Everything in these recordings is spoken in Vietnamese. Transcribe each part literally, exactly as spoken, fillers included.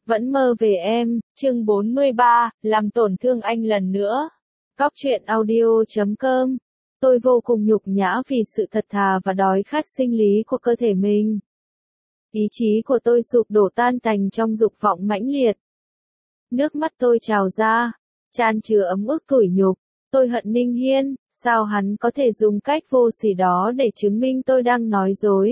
Vẫn mơ về em, chương bốn mươi ba, làm tổn thương anh lần nữa. Cóc truyện audio chấm com. Tôi vô cùng nhục nhã vì sự thật thà và đói khát sinh lý của cơ thể mình. Ý chí của tôi sụp đổ tan tành trong dục vọng mãnh liệt. Nước mắt tôi trào ra, chan chứa ấm ức tủi nhục. Tôi hận Ninh Hiên, sao hắn có thể dùng cách vô sỉ đó để chứng minh tôi đang nói dối.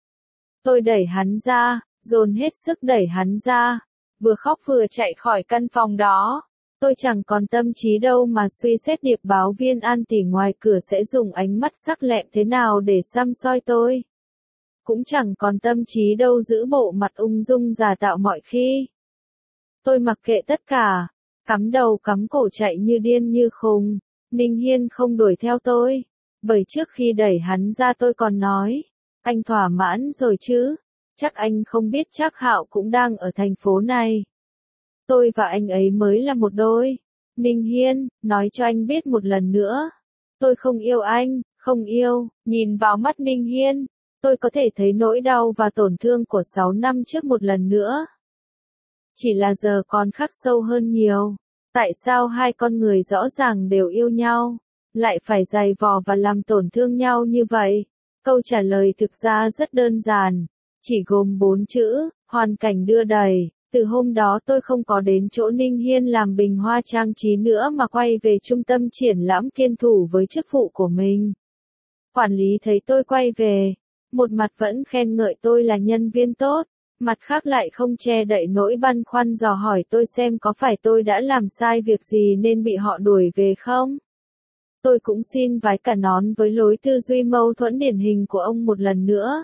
Tôi đẩy hắn ra, dồn hết sức đẩy hắn ra. Vừa khóc vừa chạy khỏi căn phòng đó. Tôi chẳng còn tâm trí đâu mà suy xét điệp báo viên An tỷ ngoài cửa sẽ dùng ánh mắt sắc lẹm thế nào để săm soi tôi. Cũng chẳng còn tâm trí đâu giữ bộ mặt ung dung giả tạo mọi khi. Tôi mặc kệ tất cả, cắm đầu cắm cổ chạy như điên như khùng. Ninh Hiên không đuổi theo tôi, bởi trước khi đẩy hắn ra tôi còn nói, anh thỏa mãn rồi chứ, chắc anh không biết Trác Hạo cũng đang ở thành phố này. Tôi và anh ấy mới là một đôi. Ninh Hiên, nói cho anh biết một lần nữa. Tôi không yêu anh, không yêu. Nhìn vào mắt Ninh Hiên, tôi có thể thấy nỗi đau và tổn thương của sáu năm trước một lần nữa. Chỉ là giờ còn khắc sâu hơn nhiều. Tại sao hai con người rõ ràng đều yêu nhau, lại phải giày vò và làm tổn thương nhau như vậy? Câu trả lời thực ra rất đơn giản, chỉ gồm bốn chữ, hoàn cảnh đưa đẩy. Từ hôm đó tôi không có đến chỗ Ninh Hiên làm bình hoa trang trí nữa mà quay về trung tâm triển lãm kiên thủ với chức vụ của mình. Quản lý thấy tôi quay về, một mặt vẫn khen ngợi tôi là nhân viên tốt, mặt khác lại không che đậy nỗi băn khoăn dò hỏi tôi xem có phải tôi đã làm sai việc gì nên bị họ đuổi về không. Tôi cũng xin vái cả nón với lối tư duy mâu thuẫn điển hình của ông một lần nữa.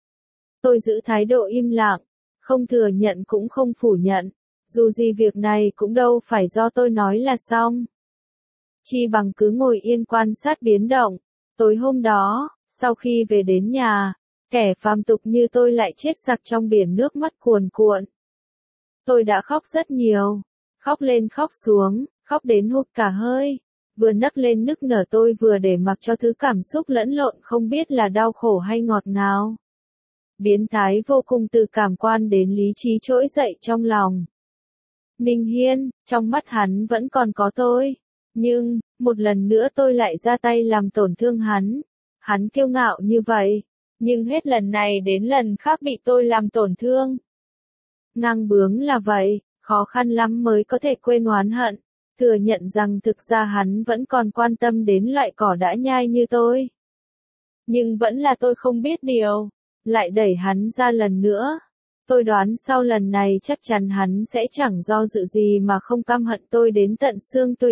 Tôi giữ thái độ im lặng, không thừa nhận cũng không phủ nhận, dù gì việc này cũng đâu phải do tôi nói là xong. Chi bằng cứ ngồi yên quan sát biến động. Tối hôm đó, sau khi về đến nhà, kẻ phàm tục như tôi lại chết sặc trong biển nước mắt cuồn cuộn. Tôi đã khóc rất nhiều, khóc lên khóc xuống, khóc đến hụt cả hơi, vừa nấc lên nức nở tôi vừa để mặc cho thứ cảm xúc lẫn lộn không biết là đau khổ hay ngọt ngào. Biến thái vô cùng từ cảm quan đến lý trí trỗi dậy trong lòng. Ninh Hiên, trong mắt hắn vẫn còn có tôi, nhưng, một lần nữa tôi lại ra tay làm tổn thương hắn. Hắn kiêu ngạo như vậy, nhưng hết lần này đến lần khác bị tôi làm tổn thương. Ngang bướng là vậy, khó khăn lắm mới có thể quên oán hận, thừa nhận rằng thực ra hắn vẫn còn quan tâm đến loại cỏ đã nhai như tôi. Nhưng vẫn là tôi không biết điều, lại đẩy hắn ra lần nữa. Tôi đoán sau lần này chắc chắn hắn sẽ chẳng do dự gì mà không căm hận tôi đến tận xương tủy.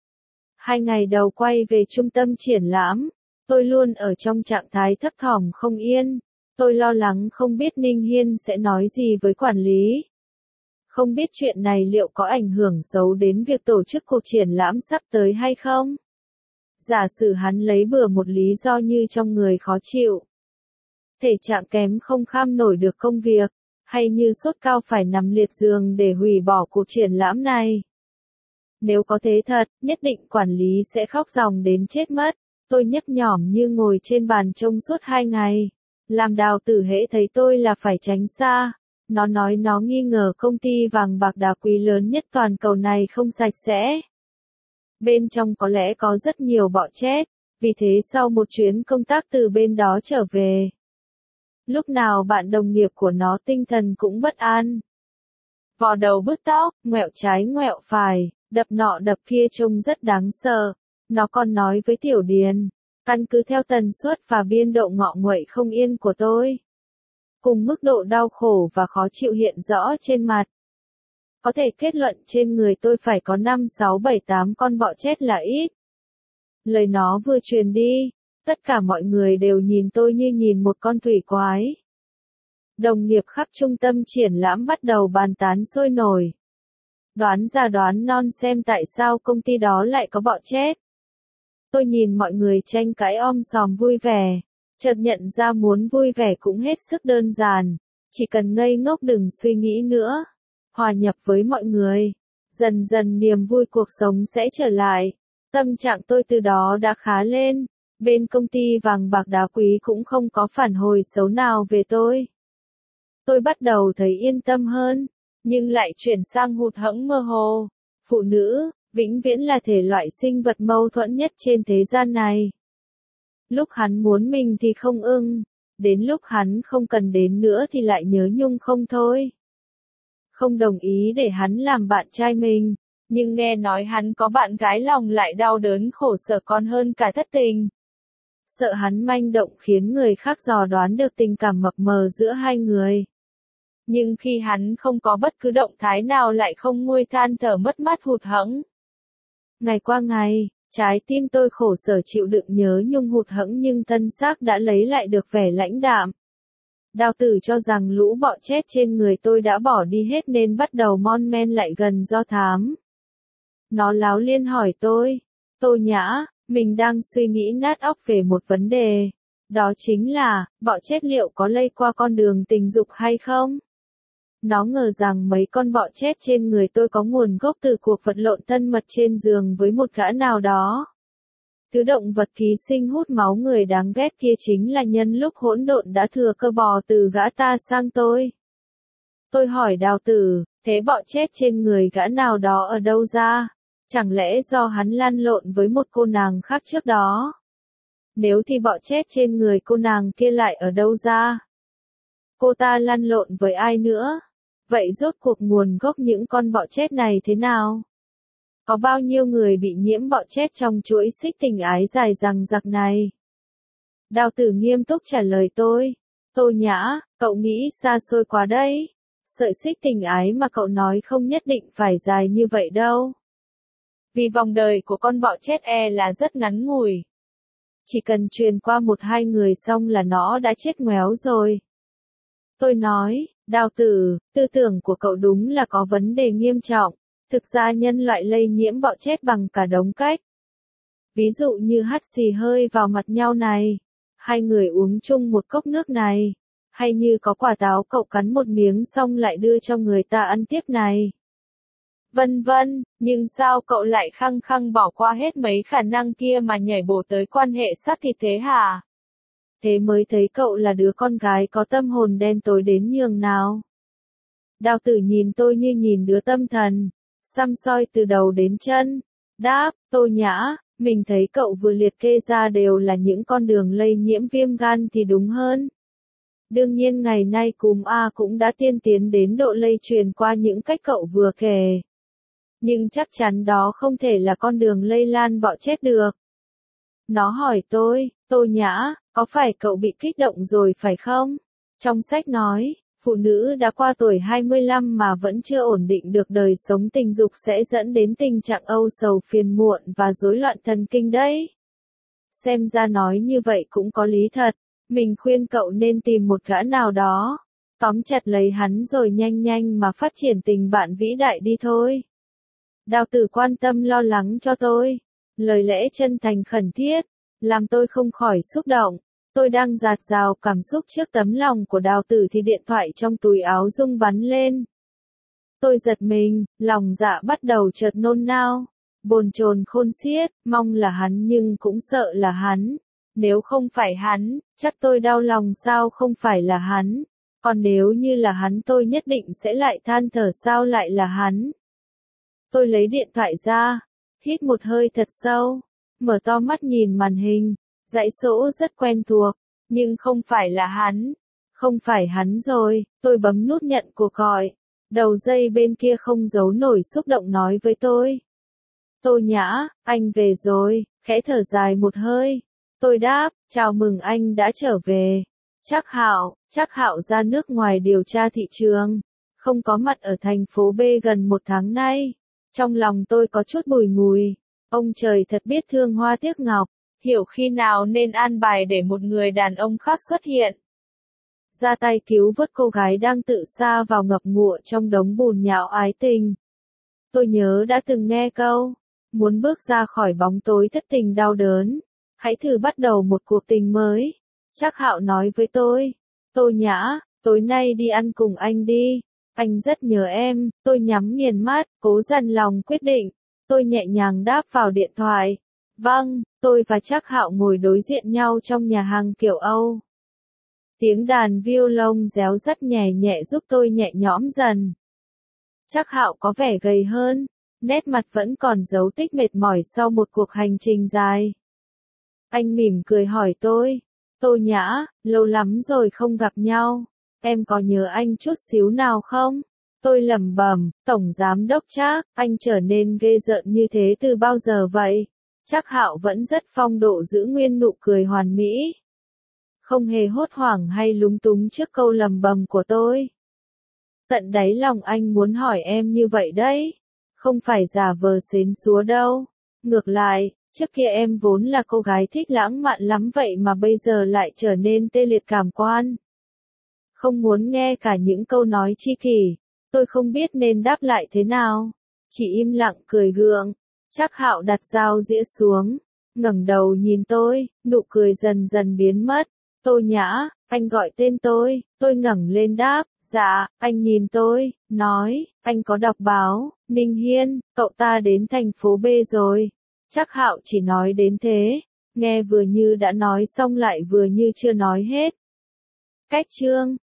Hai ngày đầu quay về trung tâm triển lãm, tôi luôn ở trong trạng thái thấp thỏm không yên. Tôi lo lắng không biết Ninh Hiên sẽ nói gì với quản lý. Không biết chuyện này liệu có ảnh hưởng xấu đến việc tổ chức cuộc triển lãm sắp tới hay không? Giả sử hắn lấy bừa một lý do như trong người khó chịu, thể trạng kém không kham nổi được công việc, hay như sốt cao phải nằm liệt giường để hủy bỏ cuộc triển lãm này. Nếu có thế thật, nhất định quản lý sẽ khóc ròng đến chết mất. Tôi nhấp nhỏm như ngồi trên bàn trông suốt hai ngày. Làm Đào Tử hễ thấy tôi là phải tránh xa. Nó nói nó nghi ngờ công ty vàng bạc đá quý lớn nhất toàn cầu này không sạch sẽ. Bên trong có lẽ có rất nhiều bọ chết, vì thế sau một chuyến công tác từ bên đó trở về, lúc nào bạn đồng nghiệp của nó tinh thần cũng bất an. Vò đầu bứt tóc, ngoẹo trái ngoẹo phải, đập nọ đập kia trông rất đáng sợ. Nó còn nói với Tiểu Điền, căn cứ theo tần suất và biên độ ngọ nguậy không yên của tôi, cùng mức độ đau khổ và khó chịu hiện rõ trên mặt, có thể kết luận trên người tôi phải có năm sáu bảy tám con bọ chết là ít. Lời nó vừa truyền đi, tất cả mọi người đều nhìn tôi như nhìn một con thủy quái. Đồng nghiệp khắp trung tâm triển lãm bắt đầu bàn tán sôi nổi. Đoán ra đoán non xem tại sao công ty đó lại có bọ chết. Tôi nhìn mọi người tranh cãi om sòm vui vẻ, chợt nhận ra muốn vui vẻ cũng hết sức đơn giản, chỉ cần ngây ngốc đừng suy nghĩ nữa, hòa nhập với mọi người, dần dần niềm vui cuộc sống sẽ trở lại. Tâm trạng tôi từ đó đã khá lên, bên công ty vàng bạc đá quý cũng không có phản hồi xấu nào về tôi. Tôi bắt đầu thấy yên tâm hơn, nhưng lại chuyển sang hụt hẫng mơ hồ. Phụ nữ, vĩnh viễn là thể loại sinh vật mâu thuẫn nhất trên thế gian này. Lúc hắn muốn mình thì không ưng, đến lúc hắn không cần đến nữa thì lại nhớ nhung không thôi. Không đồng ý để hắn làm bạn trai mình, nhưng nghe nói hắn có bạn gái lòng lại đau đớn khổ sở còn hơn cả thất tình. Sợ hắn manh động khiến người khác dò đoán được tình cảm mập mờ giữa hai người. Nhưng khi hắn không có bất cứ động thái nào lại không nguôi than thở mất mát hụt hẫng. Ngày qua ngày, trái tim tôi khổ sở chịu đựng nhớ nhung hụt hẫng nhưng thân xác đã lấy lại được vẻ lãnh đạm. Đào tử cho rằng lũ bọ chết trên người tôi đã bỏ đi hết nên bắt đầu mon men lại gần do thám. Nó láo liên hỏi tôi, Tô Nhã, mình đang suy nghĩ nát óc về một vấn đề. Đó chính là, bọ chết liệu có lây qua con đường tình dục hay không? Nó ngờ rằng mấy con bọ chết trên người tôi có nguồn gốc từ cuộc vật lộn thân mật trên giường với một gã nào đó. Thứ động vật ký sinh hút máu người đáng ghét kia chính là nhân lúc hỗn độn đã thừa cơ bò từ gã ta sang tôi. Tôi hỏi Đào tử, thế bọ chết trên người gã nào đó ở đâu ra? Chẳng lẽ do hắn lăn lộn với một cô nàng khác trước đó? Nếu thì bọ chết trên người cô nàng kia lại ở đâu ra? Cô ta lăn lộn với ai nữa? Vậy rốt cuộc nguồn gốc những con bọ chết này thế nào? Có bao nhiêu người bị nhiễm bọ chết trong chuỗi xích tình ái dài dằng dặc này? Đào tử nghiêm túc trả lời tôi. Tô Nhã, cậu nghĩ xa xôi quá đấy. Sợi xích tình ái mà cậu nói không nhất định phải dài như vậy đâu. Vì vòng đời của con bọ chết e là rất ngắn ngủi. Chỉ cần truyền qua một hai người xong là nó đã chết ngoéo rồi. Tôi nói, Đào tử, tư tưởng của cậu đúng là có vấn đề nghiêm trọng. Thực ra nhân loại lây nhiễm bọ chết bằng cả đống cách. Ví dụ như hắt xì hơi vào mặt nhau này, hai người uống chung một cốc nước này, hay như có quả táo cậu cắn một miếng xong lại đưa cho người ta ăn tiếp này. Vân vân, nhưng sao cậu lại khăng khăng bỏ qua hết mấy khả năng kia mà nhảy bổ tới quan hệ xác thịt thế hả? Thế mới thấy cậu là đứa con gái có tâm hồn đen tối đến nhường nào. Đào tử nhìn tôi như nhìn đứa tâm thần, săm soi từ đầu đến chân. Đáp, Tô Nhã, mình thấy cậu vừa liệt kê ra đều là những con đường lây nhiễm viêm gan thì đúng hơn. Đương nhiên ngày nay cúm A cũng đã tiên tiến đến độ lây truyền qua những cách cậu vừa kể. Nhưng chắc chắn đó không thể là con đường lây lan bọ chết được. Nó hỏi tôi, Tô Nhã, có phải cậu bị kích động rồi phải không? Trong sách nói, phụ nữ đã qua tuổi hai mươi lăm mà vẫn chưa ổn định được đời sống tình dục sẽ dẫn đến tình trạng âu sầu phiền muộn và rối loạn thần kinh đấy. Xem ra nói như vậy cũng có lý thật, mình khuyên cậu nên tìm một gã nào đó, tóm chặt lấy hắn rồi nhanh nhanh mà phát triển tình bạn vĩ đại đi thôi. Đào tử quan tâm lo lắng cho tôi, lời lẽ chân thành khẩn thiết, làm tôi không khỏi xúc động. Tôi đang dạt dào cảm xúc trước tấm lòng của Đào tử thì điện thoại trong túi áo rung bắn lên. Tôi giật mình, lòng dạ bắt đầu chợt nôn nao, bồn chồn khôn xiết, mong là hắn nhưng cũng sợ là hắn. Nếu không phải hắn, chắc tôi đau lòng sao không phải là hắn. Còn nếu như là hắn tôi nhất định sẽ lại than thở sao lại là hắn. Tôi lấy điện thoại ra, hít một hơi thật sâu, mở to mắt nhìn màn hình. Dãy số rất quen thuộc, nhưng không phải là hắn. Không phải hắn rồi, tôi bấm nút nhận cuộc gọi. Đầu dây bên kia không giấu nổi xúc động nói với tôi. Tô Nhã, anh về rồi, khẽ thở dài một hơi. Tôi đáp, chào mừng anh đã trở về. Trác Hạo, Trác Hạo ra nước ngoài điều tra thị trường, không có mặt ở thành phố B gần một tháng nay. Trong lòng tôi có chút bùi ngùi. Ông trời thật biết thương hoa tiếc ngọc. Hiểu khi nào nên an bài để một người đàn ông khác xuất hiện. Ra tay cứu vớt cô gái đang tự sa vào ngập ngụa trong đống bùn nhão ái tình. Tôi nhớ đã từng nghe câu, muốn bước ra khỏi bóng tối thất tình đau đớn, hãy thử bắt đầu một cuộc tình mới. Trác Hạo nói với tôi, Tô Nhã, tối nay đi ăn cùng anh đi, anh rất nhớ em. Tôi nhắm nghiền mắt, cố dằn lòng quyết định. Tôi nhẹ nhàng đáp vào điện thoại. Vâng, tôi và Trác Hạo ngồi đối diện nhau trong nhà hàng kiểu Âu. Tiếng đàn violon réo rắt nhẹ nhẹ giúp tôi nhẹ nhõm dần. Trác Hạo có vẻ gầy hơn, nét mặt vẫn còn dấu tích mệt mỏi sau một cuộc hành trình dài. Anh mỉm cười hỏi tôi, Tô Nhã, lâu lắm rồi không gặp nhau, em có nhớ anh chút xíu nào không? Tôi lẩm bẩm, Tổng Giám Đốc Trác, anh trở nên ghê rợn như thế từ bao giờ vậy? Trác Hạo vẫn rất phong độ giữ nguyên nụ cười hoàn mỹ. Không hề hốt hoảng hay lúng túng trước câu lẩm bẩm của tôi. Tận đáy lòng anh muốn hỏi em như vậy đấy. Không phải giả vờ xến xúa đâu. Ngược lại, trước kia em vốn là cô gái thích lãng mạn lắm vậy mà bây giờ lại trở nên tê liệt cảm quan. Không muốn nghe cả những câu nói chi kỷ. Tôi không biết nên đáp lại thế nào. Chỉ im lặng cười gượng. Trác Hạo đặt dao dĩa xuống. Ngẩng đầu nhìn tôi, nụ cười dần dần biến mất. Tô Nhã, anh gọi tên tôi. Tôi ngẩng lên đáp. Dạ, anh nhìn tôi, nói, anh có đọc báo, Ninh Hiên, cậu ta đến thành phố B rồi. Trác Hạo chỉ nói đến thế, nghe vừa như đã nói xong lại vừa như chưa nói hết. Cách chương